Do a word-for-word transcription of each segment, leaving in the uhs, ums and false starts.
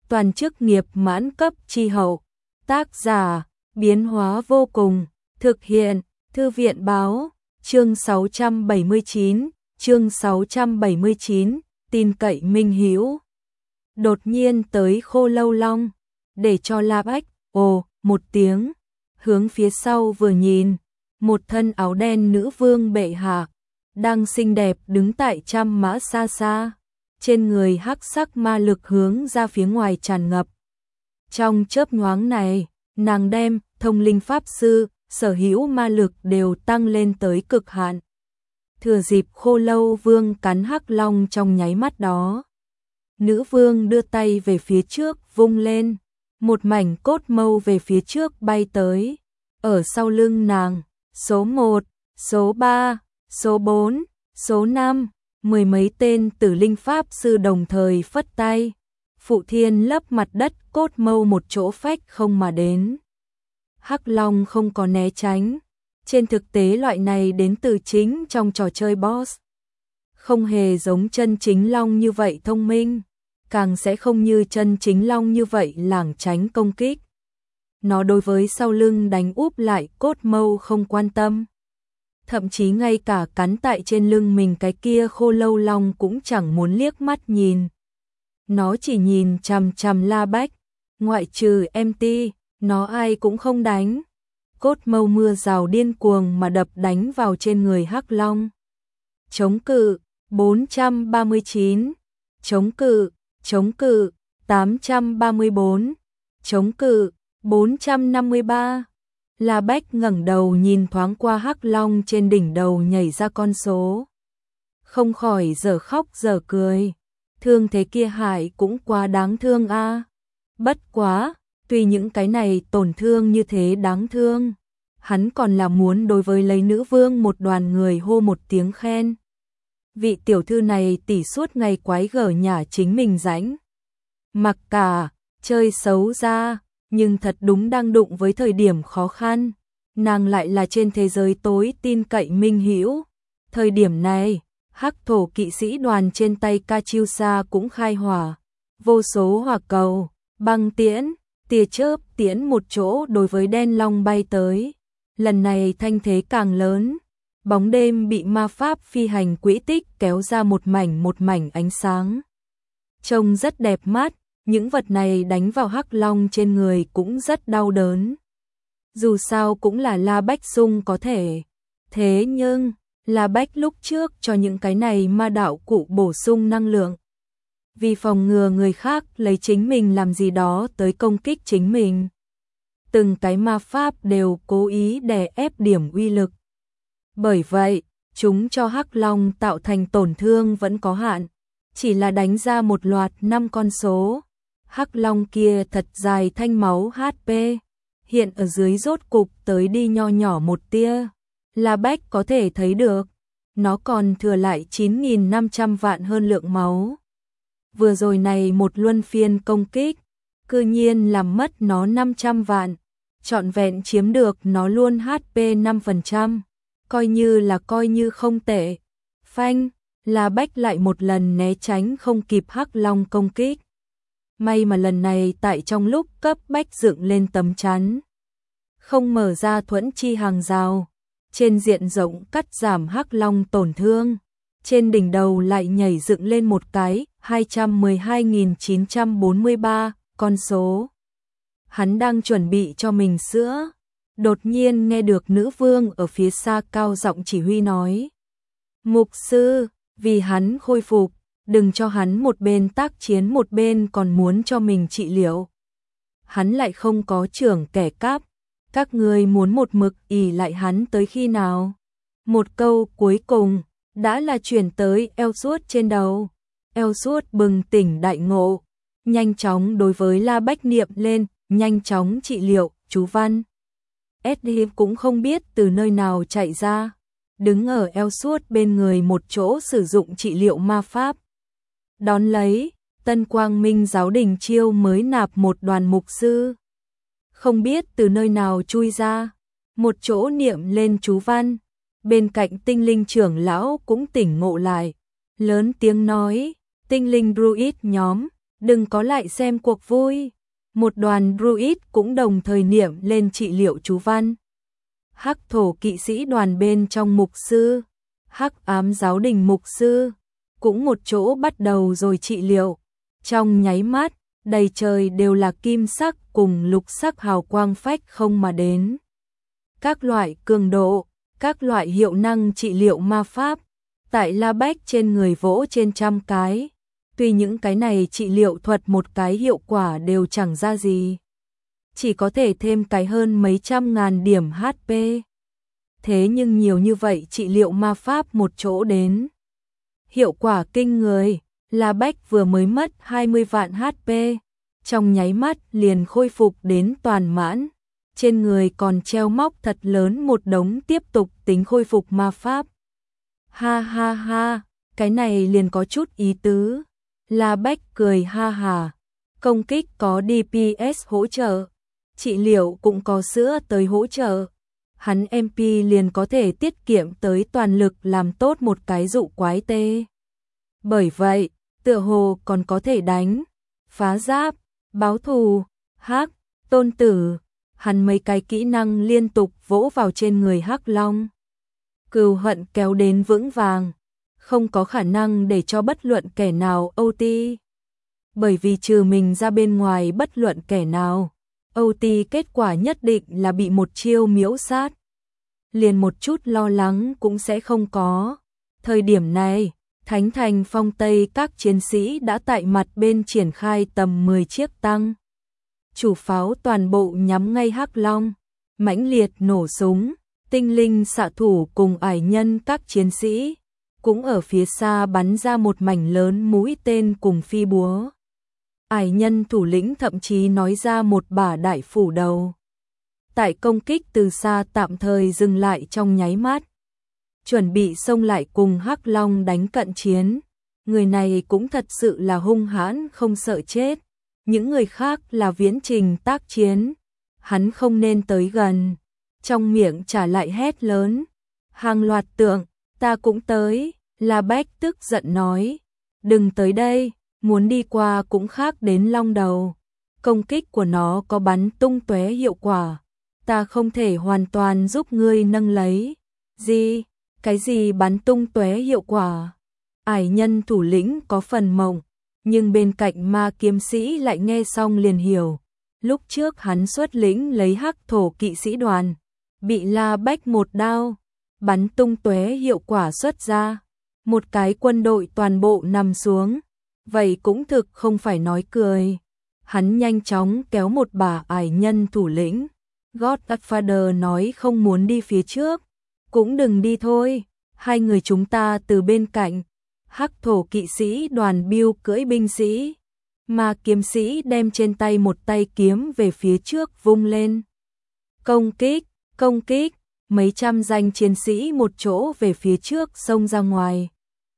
toàn chức nghiệp mãn cấp chi hậu. Tác giả, biến hóa vô cùng, thực hiện, Thư viện báo, chương sáu trăm bảy mươi chín, chương sáu trăm bảy mươi chín, tin cậy minh hữu. Đột nhiên tới Khô Lâu Long, để cho La Bách, ồ, một tiếng, hướng phía sau vừa nhìn, một thân áo đen nữ vương bệ hạ, đang xinh đẹp đứng tại trăm mã xa xa, trên người hắc sắc ma lực hướng ra phía ngoài tràn ngập. Trong chớp nhoáng này, nàng đem thông linh pháp sư, sở hữu ma lực đều tăng lên tới cực hạn. Thừa dịp Khô Lâu Vương cắn hắc long trong nháy mắt đó, nữ vương đưa tay về phía trước vung lên, một mảnh cốt mâu về phía trước bay tới. Ở sau lưng nàng, số một, số ba, số bốn, số năm, mười mấy tên tử linh pháp sư đồng thời phất tay, phụ thiên lấp mặt đất, cốt mâu một chỗ phách không mà đến. Hắc long không có né tránh, trên thực tế loại này đến từ chính trong trò chơi boss. Không hề giống chân chính long như vậy thông minh, càng sẽ không như chân chính long như vậy lảng tránh công kích. Nó đối với sau lưng đánh úp lại cốt mâu không quan tâm. Thậm chí ngay cả cắn tại trên lưng mình cái kia Khô Lâu Long cũng chẳng muốn liếc mắt nhìn. Nó chỉ nhìn chằm chằm La Bách, ngoại trừ em tê, nó ai cũng không đánh. Cốt mâu mưa rào điên cuồng mà đập đánh vào trên người Hắc Long. Chống cự, bốn trăm ba mươi chín, chống cự, chống cự, tám trăm ba mươi bốn, chống cự, bốn trăm năm mươi ba. La Bách ngẩng đầu nhìn thoáng qua Hắc Long trên đỉnh đầu nhảy ra con số. Không khỏi dở khóc dở cười. Thương thế kia hại cũng quá đáng thương a. À. Bất quá, tuy những cái này tổn thương như thế đáng thương, hắn còn là muốn đối với lấy nữ vương một đoàn người hô một tiếng khen. Vị tiểu thư này tỉ suốt ngày quái gở nhả chính mình rãnh. Mặc cả, chơi xấu ra, nhưng thật đúng đang đụng với thời điểm khó khăn, nàng lại là trên thế giới tối tin cậy minh hữu. Thời điểm này, Hắc thổ kỵ sĩ đoàn trên tay Kachiusa cũng khai hỏa, vô số hỏa cầu, băng tiễn, tia chớp tiễn một chỗ đối với đen long bay tới. Lần này thanh thế càng lớn, bóng đêm bị ma pháp phi hành quỹ tích kéo ra một mảnh một mảnh ánh sáng. Trông rất đẹp mắt, những vật này đánh vào Hắc Long trên người cũng rất đau đớn. Dù sao cũng là La Bách Dung có thể. Thế nhưng, La Bách lúc trước cho những cái này ma đạo cụ bổ sung năng lượng. Vì phòng ngừa người khác lấy chính mình làm gì đó tới công kích chính mình. Từng cái ma pháp đều cố ý đè ép điểm uy lực. Bởi vậy, chúng cho Hắc Long tạo thành tổn thương vẫn có hạn. Chỉ là đánh ra một loạt năm con số. Hắc Long kia thật dài thanh máu hát pê. Hiện ở dưới rốt cục tới đi nho nhỏ một tia. La Bách có thể thấy được. Nó còn thừa lại chín nghìn năm trăm vạn hơn lượng máu. Vừa rồi này một luân phiên công kích, cư nhiên làm mất nó năm trăm vạn. Trọn vẹn chiếm được nó luôn hát pê năm phần trăm. Coi như là coi như không tệ. Phanh, La Bách lại một lần né tránh không kịp Hắc Long công kích. May mà lần này tại trong lúc cấp bách dựng lên tấm chắn. Không mở ra thuẫn chi hàng rào. Trên diện rộng cắt giảm Hắc Long tổn thương. Trên đỉnh đầu lại nhảy dựng lên một cái hai trăm mười hai nghìn chín trăm bốn mươi ba con số. Hắn đang chuẩn bị cho mình sữa. Đột nhiên nghe được nữ vương ở phía xa cao giọng chỉ huy nói. Mục sư, vì hắn khôi phục, đừng cho hắn một bên tác chiến một bên còn muốn cho mình trị liệu. Hắn lại không có trưởng kẻ cắp. Các người muốn một mực ỷ lại hắn tới khi nào? Một câu cuối cùng đã là chuyển tới Elsuốt trên đầu. Elsuốt bừng tỉnh đại ngộ, nhanh chóng đối với La Bách niệm lên, nhanh chóng trị liệu, chú văn. Edhiv cũng không biết từ nơi nào chạy ra, đứng ở Elsuốt bên người một chỗ sử dụng trị liệu ma pháp. Đón lấy, Tân Quang Minh giáo đình chiêu mới nạp một đoàn mục sư. Không biết từ nơi nào chui ra, một chỗ niệm lên chú văn. Bên cạnh tinh linh trưởng lão cũng tỉnh ngộ lại, lớn tiếng nói, tinh linh druid nhóm, đừng có lại xem cuộc vui. Một đoàn druid cũng đồng thời niệm lên trị liệu chú văn. Hắc thổ kỵ sĩ đoàn bên trong mục sư, hắc ám giáo đình mục sư, cũng một chỗ bắt đầu rồi trị liệu. Trong nháy mắt, đầy trời đều là kim sắc cùng lục sắc hào quang phách không mà đến. Các loại cường độ, các loại hiệu năng trị liệu ma pháp, tại La Bách trên người vỗ trên trăm cái. Tuy những cái này trị liệu thuật một cái hiệu quả đều chẳng ra gì. Chỉ có thể thêm cái hơn mấy trăm ngàn điểm hát pê. Thế nhưng nhiều như vậy trị liệu ma pháp một chỗ đến. Hiệu quả kinh người, La Bách vừa mới mất hai mươi vạn hát pê. Trong nháy mắt liền khôi phục đến toàn mãn. Trên người còn treo móc thật lớn một đống tiếp tục tính khôi phục ma pháp. Ha ha ha, cái này liền có chút ý tứ. La Bách cười ha hà. Công kích có đê pê ét hỗ trợ, trị liệu cũng có sữa tới hỗ trợ. Hắn em pê liền có thể tiết kiệm tới toàn lực làm tốt một cái dụ quái tê. Bởi vậy, tựa hồ còn có thể đánh, phá giáp, báo thù, hắc, tôn tử. Hắn mấy cái kỹ năng liên tục vỗ vào trên người Hắc Long. Cừu hận kéo đến vững vàng, không có khả năng để cho bất luận kẻ nào ô tê. Bởi vì trừ mình ra bên ngoài bất luận kẻ nào, ô tê kết quả nhất định là bị một chiêu miễu sát. Liền một chút lo lắng cũng sẽ không có. Thời điểm này, Thánh Thành Phong Tây các chiến sĩ đã tại mặt bên triển khai tầm mười chiếc tăng. Chủ pháo toàn bộ nhắm ngay Hắc Long, mãnh liệt nổ súng, tinh linh xạ thủ cùng ải nhân các chiến sĩ, cũng ở phía xa bắn ra một mảnh lớn mũi tên cùng phi búa. Ải nhân thủ lĩnh thậm chí nói ra một bả đại phủ đầu. Tại công kích từ xa tạm thời dừng lại trong nháy mắt. Chuẩn bị xông lại cùng Hắc Long đánh cận chiến. Người này cũng thật sự là hung hãn không sợ chết. Những người khác là viễn trình tác chiến. Hắn không nên tới gần. Trong miệng trả lại hét lớn. Hàng loạt tượng, ta cũng tới. La Bách tức giận nói. Đừng tới đây, muốn đi qua cũng khác đến long đầu. Công kích của nó có bắn tung tóe hiệu quả. Ta không thể hoàn toàn giúp ngươi nâng lấy. Gì? Cái gì bắn tung tóe hiệu quả? Ải nhân thủ lĩnh có phần mộng. Nhưng bên cạnh ma kiếm sĩ lại nghe xong liền hiểu. Lúc trước hắn xuất lĩnh lấy hắc thổ kỵ sĩ đoàn. Bị La Bách một đao. Bắn tung tóe hiệu quả xuất ra. Một cái quân đội toàn bộ nằm xuống. Vậy cũng thực không phải nói cười. Hắn nhanh chóng kéo một bả ải nhân thủ lĩnh. Godfather nói không muốn đi phía trước. Cũng đừng đi thôi. Hai người chúng ta từ bên cạnh. Hắc thổ kỵ sĩ đoàn Bill cưỡi binh sĩ. Mà kiếm sĩ đem trên tay một tay kiếm về phía trước vung lên. Công kích, công kích. Mấy trăm danh chiến sĩ một chỗ về phía trước xông ra ngoài.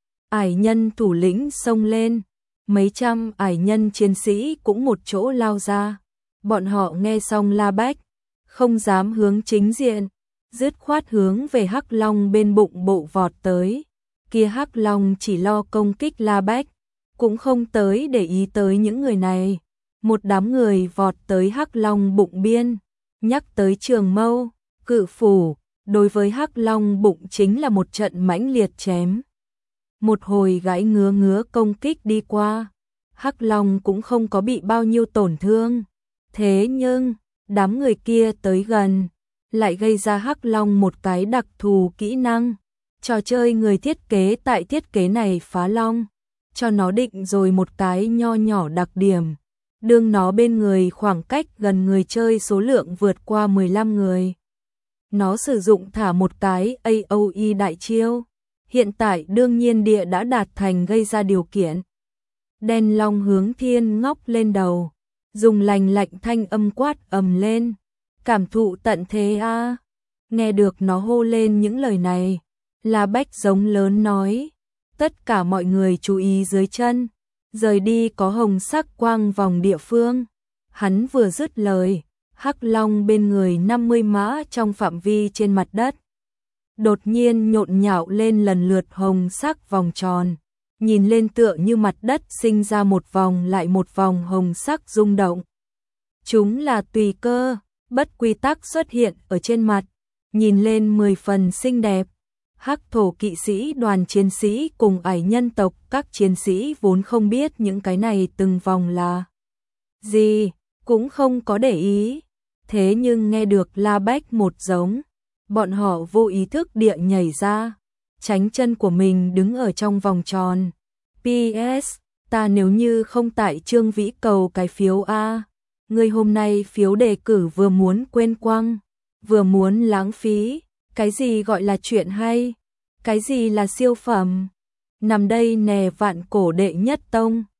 Ải nhân thủ lĩnh xông lên. Mấy trăm ải nhân chiến sĩ cũng một chỗ lao ra. Bọn họ nghe xong La Bách. Không dám hướng chính diện. Dứt khoát hướng về Hắc Long bên bụng bộ vọt tới. Kia Hắc Long chỉ lo công kích La Bách. Cũng không tới để ý tới những người này. Một đám người vọt tới Hắc Long bụng biên. Nhắc tới trường mâu, cự phủ. Đối với Hắc Long bụng chính là một trận mãnh liệt chém. Một hồi gãi ngứa ngứa công kích đi qua. Hắc Long cũng không có bị bao nhiêu tổn thương. Thế nhưng, đám người kia tới gần. Lại gây ra Hắc Long một cái đặc thù kỹ năng. Trò chơi người thiết kế tại thiết kế này phá long. Cho nó định rồi một cái nho nhỏ đặc điểm. Đương nó bên người khoảng cách gần người chơi số lượng vượt qua mười lăm người. Nó sử dụng thả một cái a o e đại chiêu. Hiện tại đương nhiên địa đã đạt thành gây ra điều kiện. Đen long hướng thiên ngóc lên đầu. Dùng lành lạnh thanh âm quát ầm lên. Cảm thụ tận thế a à. Nghe được nó hô lên những lời này. La Bách giống lớn nói. Tất cả mọi người chú ý dưới chân. Rời đi có hồng sắc quang vòng địa phương. Hắn vừa dứt lời. Hắc Long bên người năm mươi mã trong phạm vi trên mặt đất. Đột nhiên nhộn nhạo lên lần lượt hồng sắc vòng tròn. nhìn lên tựa như mặt đất sinh ra một vòng lại một vòng hồng sắc rung động. Chúng là tùy cơ, bất quy tắc xuất hiện ở trên mặt, nhìn lên mười phần xinh đẹp. Hắc thổ kỵ sĩ đoàn chiến sĩ cùng ải nhân tộc các chiến sĩ vốn không biết những cái này từng vòng là gì, cũng không có để ý. Thế nhưng nghe được La Bách một giống, bọn họ vô ý thức địa nhảy ra, tránh chân của mình đứng ở trong vòng tròn. pê ét, ta nếu như không tại Trương Vĩ cầu cái phiếu A, người hôm nay phiếu đề cử vừa muốn quên quăng, vừa muốn lãng phí, cái gì gọi là chuyện hay, cái gì là siêu phẩm, nằm đây nè vạn cổ đệ nhất tông.